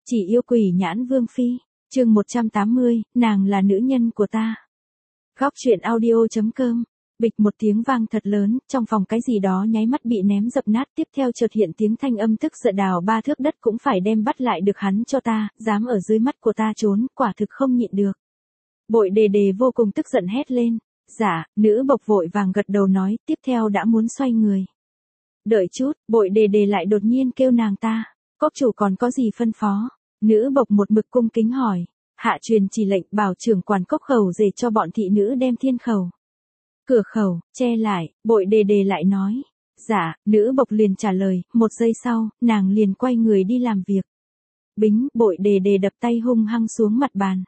Chỉ yêu quỷ nhãn vương phi. Chương 180, nàng là nữ nhân của ta. Góc truyện audio.com. Bịch một tiếng vang thật lớn, trong phòng cái gì đó nháy mắt bị ném dập nát, tiếp theo chợt hiện tiếng thanh âm tức giận đào 3 thước đất cũng phải đem bắt lại được hắn cho ta, dám ở dưới mắt của ta trốn, quả thực không nhịn được. Bội đề đề vô cùng tức giận hét lên. Dạ, nữ bộc vội vàng gật đầu nói, tiếp theo đã muốn xoay người. Đợi chút, bội đề đề lại đột nhiên kêu nàng ta. Cốc chủ còn có gì phân phó? Nữ bộc một mực cung kính hỏi. Hạ truyền chỉ lệnh bảo trưởng quản cốc khẩu dề cho bọn thị nữ đem thiên khẩu. Cửa khẩu, che lại, bội đề đề lại nói. Dạ, nữ bộc liền trả lời, một giây sau, nàng liền quay người đi làm việc. Bính, bội đề đề đập tay hung hăng xuống mặt bàn.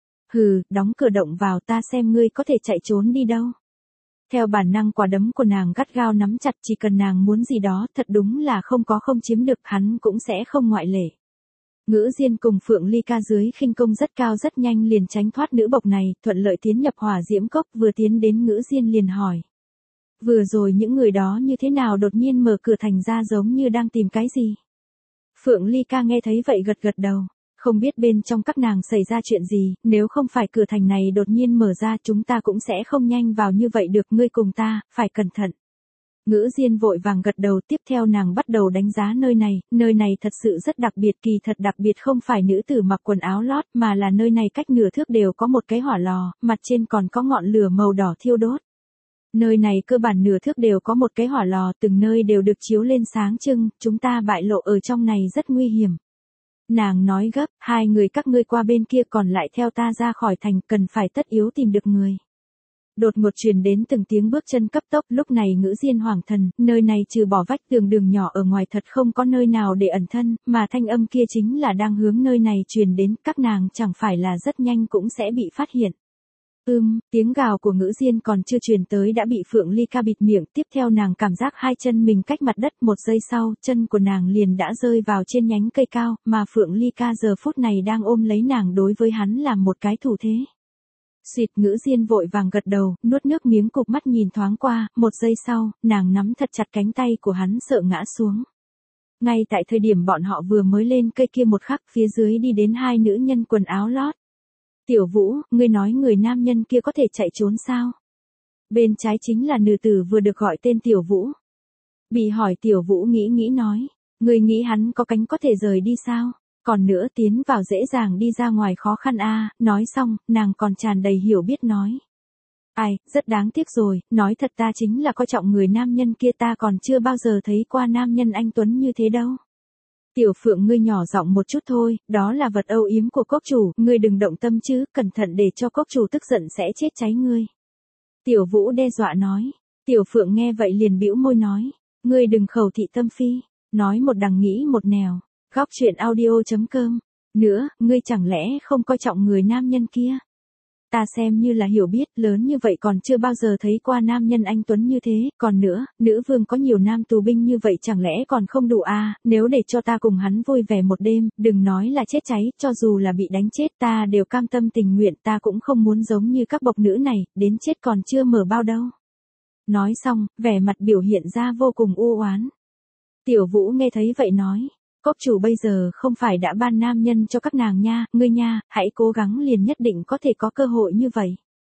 Hừ, đóng cửa động vào ta xem ngươi có thể chạy trốn đi đâu. Theo bản năng quả đấm của nàng gắt gao nắm chặt, chỉ cần nàng muốn gì đó thật đúng là không chiếm được, hắn cũng sẽ không ngoại lệ. Ngữ Diên cùng Phượng Ly Ca dưới khinh công rất cao rất nhanh liền tránh thoát nữ bộc này, thuận lợi tiến nhập hỏa diễm cốc, vừa tiến đến Ngữ Diên liền hỏi. Vừa rồi những người đó như thế nào đột nhiên mở cửa thành ra giống như đang tìm cái gì? Phượng Ly Ca nghe thấy vậy gật gật đầu. Không biết bên trong các nàng xảy ra chuyện gì, nếu không phải cửa thành này đột nhiên mở ra chúng ta cũng sẽ không nhanh vào như vậy được, ngươi cùng ta, phải cẩn thận. Ngữ Diên vội vàng gật đầu, tiếp theo nàng bắt đầu đánh giá nơi này thật sự rất đặc biệt, kỳ thật đặc biệt không phải nữ tử mặc quần áo lót mà là nơi này cách nửa thước đều có một cái hỏa lò, mặt trên còn có ngọn lửa màu đỏ thiêu đốt. Nơi này cơ bản nửa thước đều có một cái hỏa lò, từng nơi đều được chiếu lên sáng trưng, chúng ta bại lộ ở trong này rất nguy hiểm. Nàng nói gấp, hai người các ngươi qua bên kia còn lại theo ta ra khỏi thành, cần phải tất yếu tìm được người. Đột ngột truyền đến từng tiếng bước chân cấp tốc, lúc này Ngữ Diên hoảng thần, nơi này trừ bỏ vách tường đường nhỏ ở ngoài thật không có nơi nào để ẩn thân, mà thanh âm kia chính là đang hướng nơi này truyền đến, các nàng chẳng phải là rất nhanh cũng sẽ bị phát hiện. Tiếng gào của Ngữ Diên còn chưa truyền tới đã bị Phượng Ly Ca bịt miệng, tiếp theo nàng cảm giác hai chân mình cách mặt đất, một giây sau, chân của nàng liền đã rơi vào trên nhánh cây cao, mà Phượng Ly Ca giờ phút này đang ôm lấy nàng đối với hắn làm một cái thủ thế. Xịt, Ngữ Diên vội vàng gật đầu, nuốt nước miếng, cụp mắt nhìn thoáng qua, một giây sau, nàng nắm thật chặt cánh tay của hắn sợ ngã xuống. Ngay tại thời điểm bọn họ vừa mới lên cây kia một khắc, phía dưới đi đến hai nữ nhân quần áo lót. Tiểu Vũ, ngươi nói người nam nhân kia có thể chạy trốn sao? Bên trái chính là nữ tử vừa được gọi tên Tiểu Vũ. Bị hỏi Tiểu Vũ nghĩ nói, ngươi nghĩ hắn có cánh có thể rời đi sao? Còn nữa tiến vào dễ dàng đi ra ngoài khó khăn a. Nói xong, nàng còn tràn đầy hiểu biết nói. Ai, rất đáng tiếc rồi, nói thật ta chính là coi trọng người nam nhân kia, ta còn chưa bao giờ thấy qua nam nhân anh tuấn như thế đâu. Tiểu Phượng, ngươi nhỏ giọng một chút thôi, đó là vật âu yếm của cốc chủ, ngươi đừng động tâm chứ, cẩn thận để cho cốc chủ tức giận sẽ chết cháy ngươi. Tiểu Vũ đe dọa nói. Tiểu Phượng nghe vậy liền bĩu môi nói, ngươi đừng khẩu thị tâm phi, nói một đằng nghĩ một nẻo. Góc truyện audio.com. Nữa, ngươi chẳng lẽ không coi trọng người nam nhân kia? Ta xem như là hiểu biết, lớn như vậy còn chưa bao giờ thấy qua nam nhân anh tuấn như thế, còn nữa, nữ vương có nhiều nam tù binh như vậy chẳng lẽ còn không đủ à, nếu để cho ta cùng hắn vui vẻ một đêm, đừng nói là chết cháy, cho dù là bị đánh chết ta đều cam tâm tình nguyện, ta cũng không muốn giống như các bộc nữ này, đến chết còn chưa mở bao đâu. Nói xong, vẻ mặt biểu hiện ra vô cùng u oán. Tiểu Vũ nghe thấy vậy nói. Cốc chủ bây giờ không phải đã ban nam nhân cho các nàng nha, ngươi nha, hãy cố gắng liền nhất định có thể có cơ hội như vậy.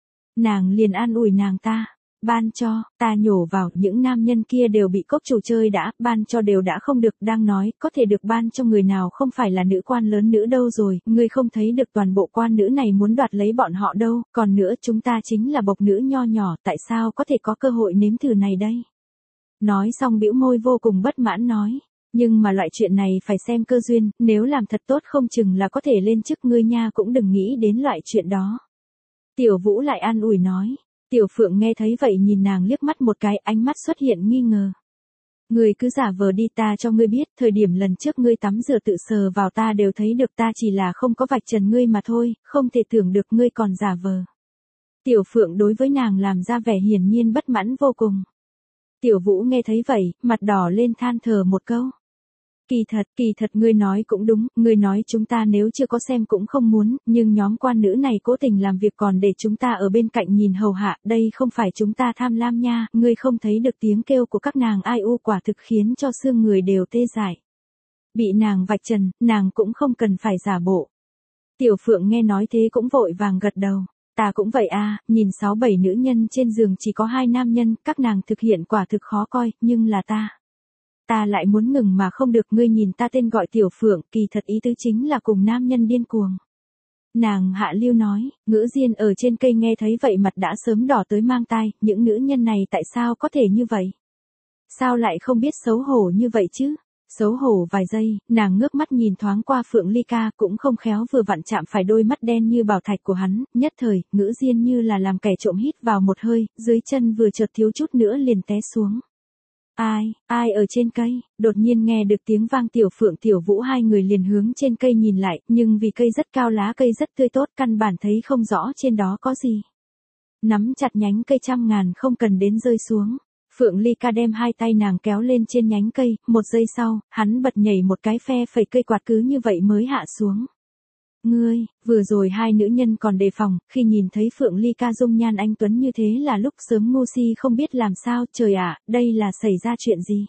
Nàng liền an ủi nàng ta, ban cho, ta nhổ vào, những nam nhân kia đều bị cốc chủ chơi đã, ban cho đều đã không được, đang nói, có thể được ban cho người nào không phải là nữ quan lớn nữ đâu rồi, ngươi không thấy được toàn bộ quan nữ này muốn đoạt lấy bọn họ đâu, còn nữa chúng ta chính là bộc nữ nho nhỏ, tại sao có thể có cơ hội nếm thử này đây? Nói xong bĩu môi vô cùng bất mãn nói. Nhưng mà loại chuyện này phải xem cơ duyên, nếu làm thật tốt không chừng là có thể lên chức, ngươi nha cũng đừng nghĩ đến loại chuyện đó. Tiểu Vũ lại an ủi nói. Tiểu Phượng nghe thấy vậy nhìn nàng liếc mắt một cái, ánh mắt xuất hiện nghi ngờ. Ngươi cứ giả vờ đi, ta cho ngươi biết, thời điểm lần trước ngươi tắm rửa tự sờ vào ta đều thấy được, ta chỉ là không có vạch trần ngươi mà thôi, không thể tưởng được ngươi còn giả vờ. Tiểu Phượng đối với nàng làm ra vẻ hiển nhiên bất mãn vô cùng. Tiểu Vũ nghe thấy vậy, mặt đỏ lên than thở một câu. Kỳ thật ngươi nói cũng đúng, ngươi nói chúng ta nếu chưa có xem cũng không muốn, nhưng nhóm quan nữ này cố tình làm việc còn để chúng ta ở bên cạnh nhìn hầu hạ, đây không phải chúng ta tham lam nha, ngươi không thấy được tiếng kêu của các nàng ai u, quả thực khiến cho xương người đều tê dại. Bị nàng vạch trần, nàng cũng không cần phải giả bộ. Tiểu Phượng nghe nói thế cũng vội vàng gật đầu. Ta cũng vậy à, nhìn 6-7 nữ nhân trên giường chỉ có 2 nam nhân, các nàng thực hiện quả thực khó coi, nhưng là ta. Ta lại muốn ngừng mà không được, ngươi nhìn ta tên gọi Tiểu Phượng, kỳ thật ý tứ chính là cùng nam nhân điên cuồng. Nàng hạ lưu nói, Ngữ Diên ở trên cây nghe thấy vậy mặt đã sớm đỏ tới mang tai, những nữ nhân này tại sao có thể như vậy? Sao lại không biết xấu hổ như vậy chứ? Xấu hổ vài giây, nàng ngước mắt nhìn thoáng qua Phượng Ly Ca, cũng không khéo vừa vặn chạm phải đôi mắt đen như bảo thạch của hắn, nhất thời, Ngữ Diên như là làm kẻ trộm hít vào một hơi, dưới chân vừa chợt thiếu chút nữa liền té xuống. Ai ở trên cây, đột nhiên nghe được tiếng vang, Tiểu Phượng Tiểu Vũ hai người liền hướng trên cây nhìn lại, nhưng vì cây rất cao lá cây rất tươi tốt, căn bản thấy không rõ trên đó có gì. Nắm chặt nhánh cây trăm ngàn không cần đến rơi xuống. Phượng Ly Ca đem hai tay nàng kéo lên trên nhánh cây, một giây sau, hắn bật nhảy một cái phe phẩy cây quạt cứ như vậy mới hạ xuống. Ngươi, vừa rồi hai nữ nhân còn đề phòng, khi nhìn thấy Phượng Ly Ca dung nhan anh tuấn như thế là lúc sớm ngu si không biết làm sao, trời ạ, đây là xảy ra chuyện gì?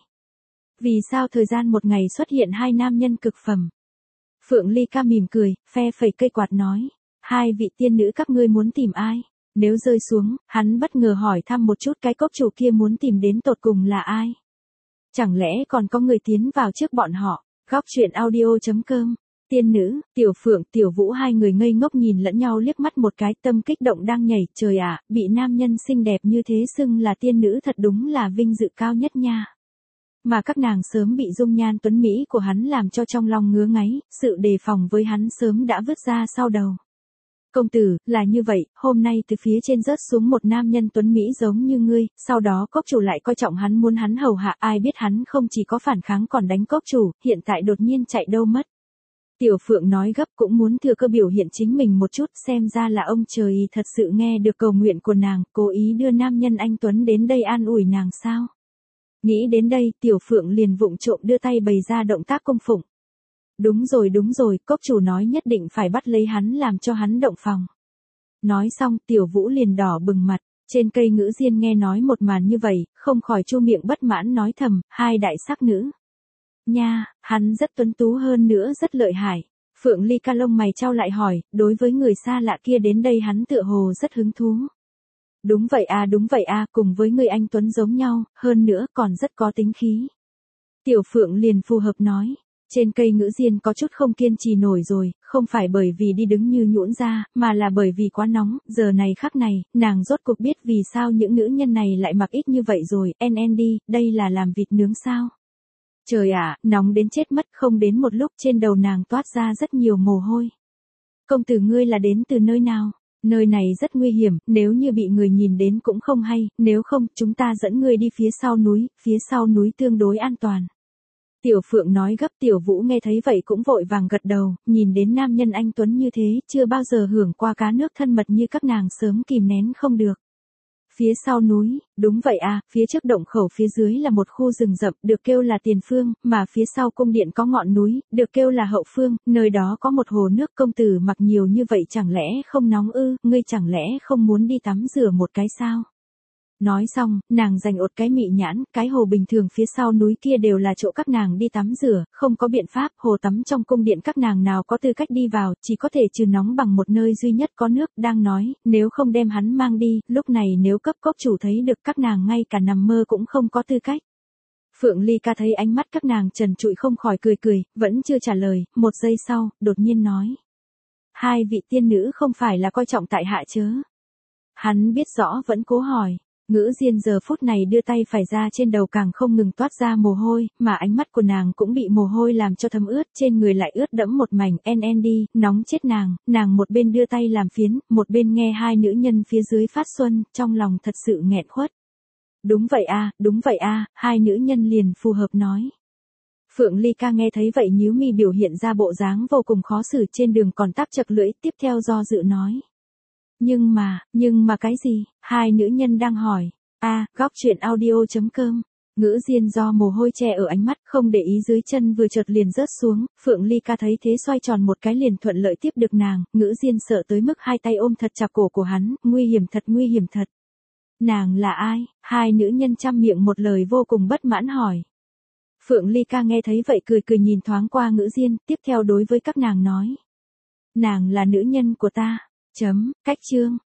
Vì sao thời gian một ngày xuất hiện hai nam nhân cực phẩm? Phượng Ly Ca mỉm cười, phe phẩy cây quạt nói, hai vị tiên nữ các ngươi muốn tìm ai? Nếu rơi xuống, hắn bất ngờ hỏi thăm một chút cái cốc chủ kia muốn tìm đến tột cùng là ai? Chẳng lẽ còn có người tiến vào trước bọn họ? Góc truyện audio.com. Tiên nữ, Tiểu Phượng, Tiểu Vũ hai người ngây ngốc nhìn lẫn nhau liếc mắt một cái, tâm kích động đang nhảy, trời ạ, bị nam nhân xinh đẹp như thế xưng là tiên nữ thật đúng là vinh dự cao nhất nha. Mà các nàng sớm bị dung nhan tuấn Mỹ của hắn làm cho trong lòng ngứa ngáy, sự đề phòng với hắn sớm đã vứt ra sau đầu. Công tử, là như vậy, hôm nay từ phía trên rớt xuống một nam nhân tuấn Mỹ giống như ngươi, sau đó cốc chủ lại coi trọng hắn muốn hắn hầu hạ, ai biết hắn không chỉ có phản kháng còn đánh cốc chủ, hiện tại đột nhiên chạy đâu mất. Tiểu Phượng nói gấp cũng muốn thừa cơ biểu hiện chính mình một chút, xem ra là ông trời thật sự nghe được cầu nguyện của nàng, cố ý đưa nam nhân anh tuấn đến đây an ủi nàng sao. Nghĩ đến đây, Tiểu Phượng liền vụng trộm đưa tay bày ra động tác cung phụng. Đúng rồi, cốc chủ nói nhất định phải bắt lấy hắn làm cho hắn động phòng. Nói xong, Tiểu Vũ liền đỏ bừng mặt, trên cây Ngữ Diên nghe nói một màn như vậy, không khỏi chu miệng bất mãn nói thầm, hai đại sắc nữ. Nha, hắn rất tuấn tú hơn nữa rất lợi hại. Phượng Ly Ca lông mày trao lại hỏi, đối với người xa lạ kia đến đây hắn tựa hồ rất hứng thú. Đúng vậy à, cùng với người anh tuấn giống nhau, hơn nữa còn rất có tính khí. Tiểu Phượng liền phù hợp nói. Trên cây Ngữ Diên có chút không kiên trì nổi rồi, không phải bởi vì đi đứng như nhũn ra, mà là bởi vì quá nóng, giờ này khắc này, nàng rốt cuộc biết vì sao những nữ nhân này lại mặc ít như vậy rồi, NND, đây là làm vịt nướng sao? Trời ạ, nóng đến chết mất, không đến một lúc trên đầu nàng toát ra rất nhiều mồ hôi. Công tử ngươi là đến từ nơi nào? Nơi này rất nguy hiểm, nếu như bị người nhìn đến cũng không hay, nếu không, chúng ta dẫn ngươi đi phía sau núi tương đối an toàn. Tiểu Phượng nói gấp, Tiểu Vũ nghe thấy vậy cũng vội vàng gật đầu, nhìn đến nam nhân anh tuấn như thế, chưa bao giờ hưởng qua cá nước thân mật như các nàng sớm kìm nén không được. Phía sau núi, đúng vậy à, phía trước động khẩu phía dưới là một khu rừng rậm, được kêu là tiền phương, mà phía sau cung điện có ngọn núi, được kêu là hậu phương, nơi đó có một hồ nước, công tử mặc nhiều như vậy chẳng lẽ không nóng ư, ngươi chẳng lẽ không muốn đi tắm rửa một cái sao? Nói xong, nàng dành ột cái mị nhãn, cái hồ bình thường phía sau núi kia đều là chỗ các nàng đi tắm rửa, không có biện pháp, hồ tắm trong cung điện các nàng nào có tư cách đi vào, chỉ có thể trừ nóng bằng một nơi duy nhất có nước, đang nói, nếu không đem hắn mang đi, lúc này nếu cấp cốc chủ thấy được các nàng ngay cả nằm mơ cũng không có tư cách. Phượng Ly Ca thấy ánh mắt các nàng trần trụi không khỏi cười, vẫn chưa trả lời, một giây sau, đột nhiên nói. Hai vị tiên nữ không phải là coi trọng tại hạ chớ. Hắn biết rõ vẫn cố hỏi. Ngữ Diên giờ phút này đưa tay phải ra trên đầu càng không ngừng toát ra mồ hôi, mà ánh mắt của nàng cũng bị mồ hôi làm cho thấm ướt, trên người lại ướt đẫm một mảnh, NND, nóng chết nàng một bên đưa tay làm phiến, một bên nghe hai nữ nhân phía dưới phát xuân, trong lòng thật sự nghẹn khuất. Đúng vậy à, hai nữ nhân liền phù hợp nói. Phượng Ly Ca nghe thấy vậy nhíu mi biểu hiện ra bộ dáng vô cùng khó xử, trên đường còn tắc chật lưỡi, tiếp theo do dự nói. Nhưng mà cái gì? Hai nữ nhân đang hỏi. Góc truyện audio.com. Ngữ Diên do mồ hôi che ở ánh mắt, không để ý dưới chân vừa chợt liền rớt xuống, Phượng Ly Ca thấy thế xoay tròn một cái liền thuận lợi tiếp được nàng, Ngữ Diên sợ tới mức hai tay ôm thật chặt cổ của hắn, nguy hiểm thật. Nàng là ai? Hai nữ nhân chăm miệng một lời vô cùng bất mãn hỏi. Phượng Ly Ca nghe thấy vậy cười cười nhìn thoáng qua Ngữ Diên, tiếp theo đối với các nàng nói. Nàng là nữ nhân của ta. Cách chương.